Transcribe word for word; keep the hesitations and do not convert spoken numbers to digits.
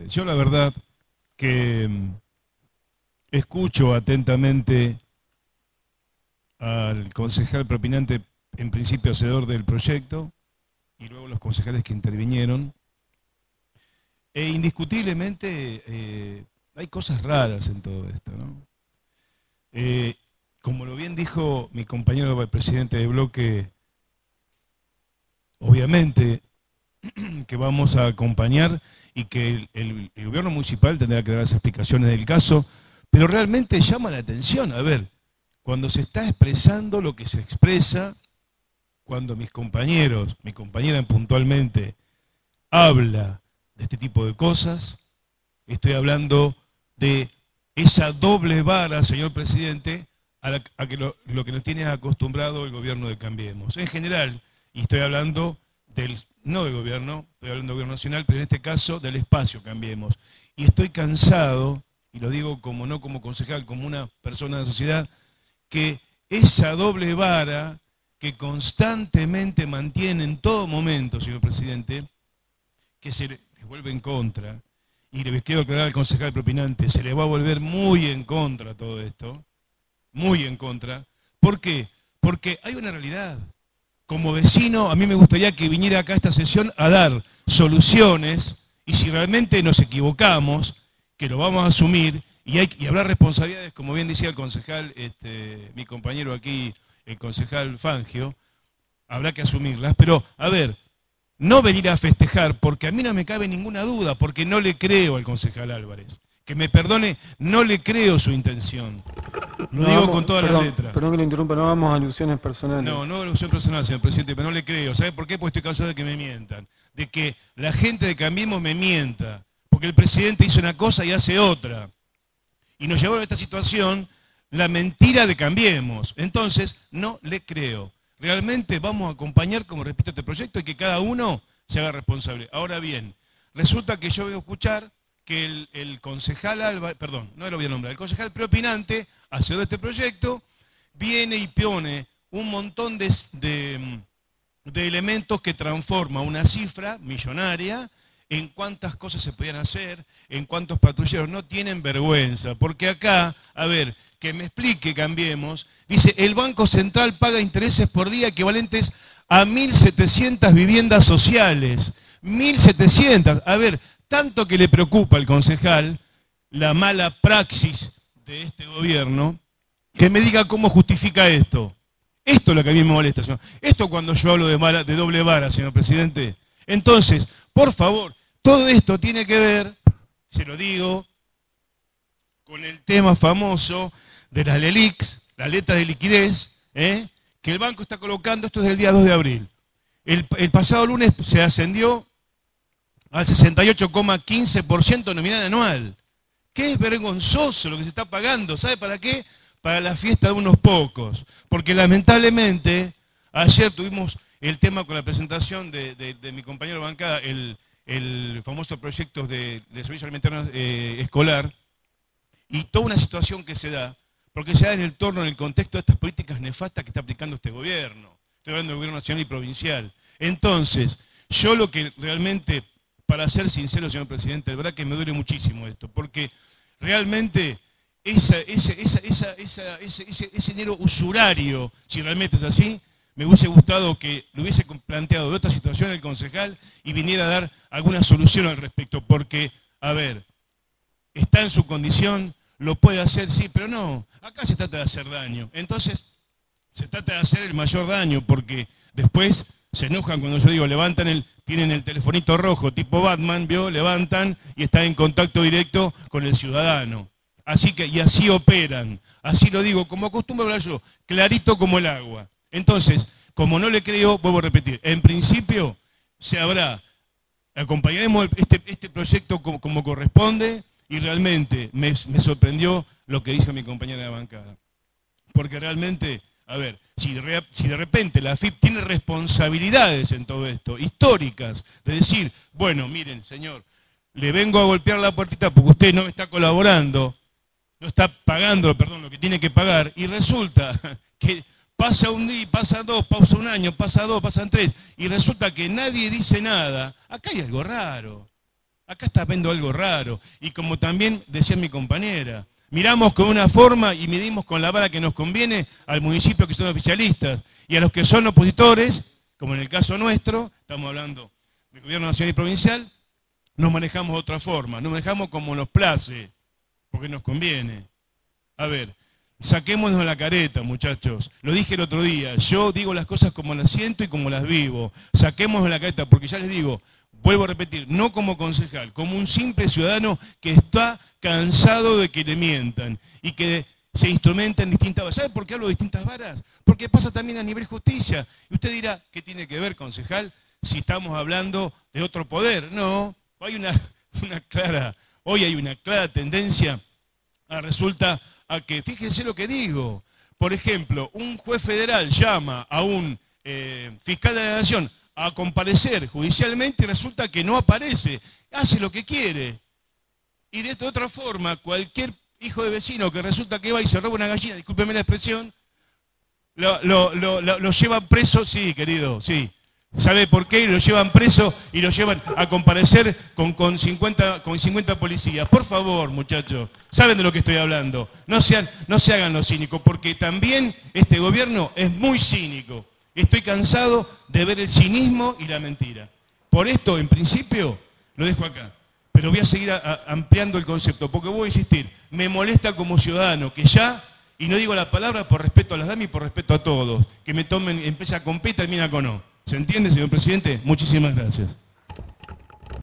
yo la verdad que escucho atentamente al concejal propinante, en principio hacedor del proyecto, y luego los concejales que intervinieron. E indiscutiblemente eh, hay cosas raras en todo esto, ¿no? Eh, como lo bien dijo mi compañero el presidente de bloque, obviamente que vamos a acompañar y que el, el, el gobierno municipal tendrá que dar las explicaciones del caso, pero realmente llama la atención, a ver, cuando se está expresando lo que se expresa, cuando mis compañeros, mi compañera puntualmente, habla de este tipo de cosas, estoy hablando de esa doble vara, señor presidente, a, la, a que lo, lo que nos tiene acostumbrado el gobierno de Cambiemos. En general, y estoy hablando del, no del gobierno, estoy hablando del gobierno nacional, pero en este caso del espacio Cambiemos. Y estoy cansado, y lo digo como no como concejal, como una persona de la sociedad, que esa doble vara que constantemente mantienen en todo momento, señor presidente, que se les vuelve en contra, y le quiero aclarar al concejal propinante, se le va a volver muy en contra todo esto, muy en contra. ¿Por qué? Porque hay una realidad. Como vecino, a mí me gustaría que viniera acá a esta sesión a dar soluciones, y si realmente nos equivocamos, que lo vamos a asumir, y, hay, y habrá responsabilidades, como bien decía el concejal, este, mi compañero aquí, el concejal Fangio, habrá que asumirlas. Pero, a ver, no venir a festejar, porque a mí no me cabe ninguna duda, porque no le creo al concejal Álvarez. Que me perdone, no le creo su intención. Lo no digo vamos, con todas perdón, las letras. Perdón que le interrumpa, no vamos a alusiones personales. No, no alusión personal, señor presidente, pero no le creo. ¿Sabe por qué? Porque estoy cansado de que me mientan. De que la gente de Cambiemos me mienta. Porque el presidente hizo una cosa y hace otra. Y nos llevaron a esta situación la mentira de Cambiemos. Entonces, no le creo. Realmente vamos a acompañar, como repito, este proyecto y que cada uno se haga responsable. Ahora bien, resulta que yo voy a escuchar que el, el concejal Álvarez, perdón, no lo voy a nombrar, el concejal preopinante, hacedor de este proyecto, viene y pone un montón de, de, de elementos que transforma una cifra millonaria en cuántas cosas se podían hacer, en cuántos patrulleros. No tienen vergüenza, porque acá, a ver, que me explique, Cambiemos, dice, el Banco Central paga intereses por día equivalentes a mil setecientas viviendas sociales. mil setecientas. A ver, tanto que le preocupa al concejal la mala praxis de este gobierno, que me diga cómo justifica esto. Esto es lo que a mí me molesta, señor. Esto cuando yo hablo de, vara, de doble vara, señor presidente. Entonces, por favor, todo esto tiene que ver, se lo digo, con el tema famoso de las LELIQs, las letras de liquidez, ¿eh? que el banco está colocando, esto es del día dos de abril. El, el pasado lunes se ascendió al sesenta y ocho coma quince por ciento nominal anual. Que es vergonzoso lo que se está pagando. ¿Sabe para qué? Para la fiesta de unos pocos. Porque lamentablemente, ayer tuvimos el tema con la presentación de, de, de mi compañero de bancada, el, el famoso proyecto de, de servicio alimentario eh, escolar, y toda una situación que se da, porque se da en el torno, en el contexto de estas políticas nefastas que está aplicando este gobierno. Estoy hablando del gobierno nacional y provincial. Entonces, yo lo que realmente, para ser sincero, señor presidente, de verdad que me duele muchísimo esto, porque realmente esa, esa, esa, esa, esa, ese, ese, ese dinero usurario, si realmente es así, me hubiese gustado que lo hubiese planteado de otra situación el concejal y viniera a dar alguna solución al respecto, porque, a ver, está en su condición, lo puede hacer, sí, pero no, acá se trata de hacer daño. Entonces, se trata de hacer el mayor daño, porque después se enojan cuando yo digo, levantan el, tienen el telefonito rojo, tipo Batman, ¿vio? Levantan y están en contacto directo con el ciudadano. Así que, y así operan, así lo digo, como acostumbro hablar yo, clarito como el agua. Entonces, como no le creo, vuelvo a repetir, en principio se habrá, acompañaremos este, este proyecto como, como corresponde, y realmente me, me sorprendió lo que dijo mi compañera de bancada. Porque realmente, a ver, si de, si de repente la A F I P tiene responsabilidades en todo esto, históricas, de decir, bueno, miren, señor, le vengo a golpear la puertita porque usted no me está colaborando, no está pagando, perdón, lo que tiene que pagar, y resulta que pasa un día, pasa dos, pasa un año, pasa dos, pasan tres, y resulta que nadie dice nada, acá hay algo raro. Acá está viendo algo raro. Y como también decía mi compañera, miramos con una forma y medimos con la vara que nos conviene al municipio que son oficialistas. Y a los que son opositores, como en el caso nuestro, estamos hablando del gobierno nacional y provincial, nos manejamos de otra forma, nos manejamos como nos place, porque nos conviene. A ver, saquémonos la careta, muchachos. Lo dije el otro día, yo digo las cosas como las siento y como las vivo. Saquémonos la careta, porque ya les digo, vuelvo a repetir, no como concejal, como un simple ciudadano que está cansado de que le mientan y que se instrumenta en distintas varas. ¿Sabe por qué hablo de distintas varas? Porque pasa también a nivel justicia. Y usted dirá, ¿qué tiene que ver, concejal, si estamos hablando de otro poder? No, hay una, una clara, hoy hay una clara tendencia a resulta a que, fíjense lo que digo, por ejemplo, un juez federal llama a un eh, fiscal de la nación a comparecer judicialmente y resulta que no aparece, hace lo que quiere. Y de esta otra forma, cualquier hijo de vecino que resulta que va y se roba una gallina, discúlpeme la expresión, lo, lo, lo, lo, lo llevan preso, sí, querido, sí. ¿Sabe por qué? Lo llevan preso y lo llevan a comparecer con, con, cincuenta, con cincuenta policías. Por favor, muchachos, saben de lo que estoy hablando. No, sean, no se hagan los cínicos, porque también este gobierno es muy cínico. Estoy cansado de ver el cinismo y la mentira. Por esto, en principio, lo dejo acá. Pero voy a seguir a, a, ampliando el concepto, porque voy a insistir, me molesta como ciudadano que ya, y no digo la palabra por respeto a las damas y por respeto a todos, que me tomen, empieza con P y termina con O. ¿Se entiende, señor presidente? Muchísimas gracias.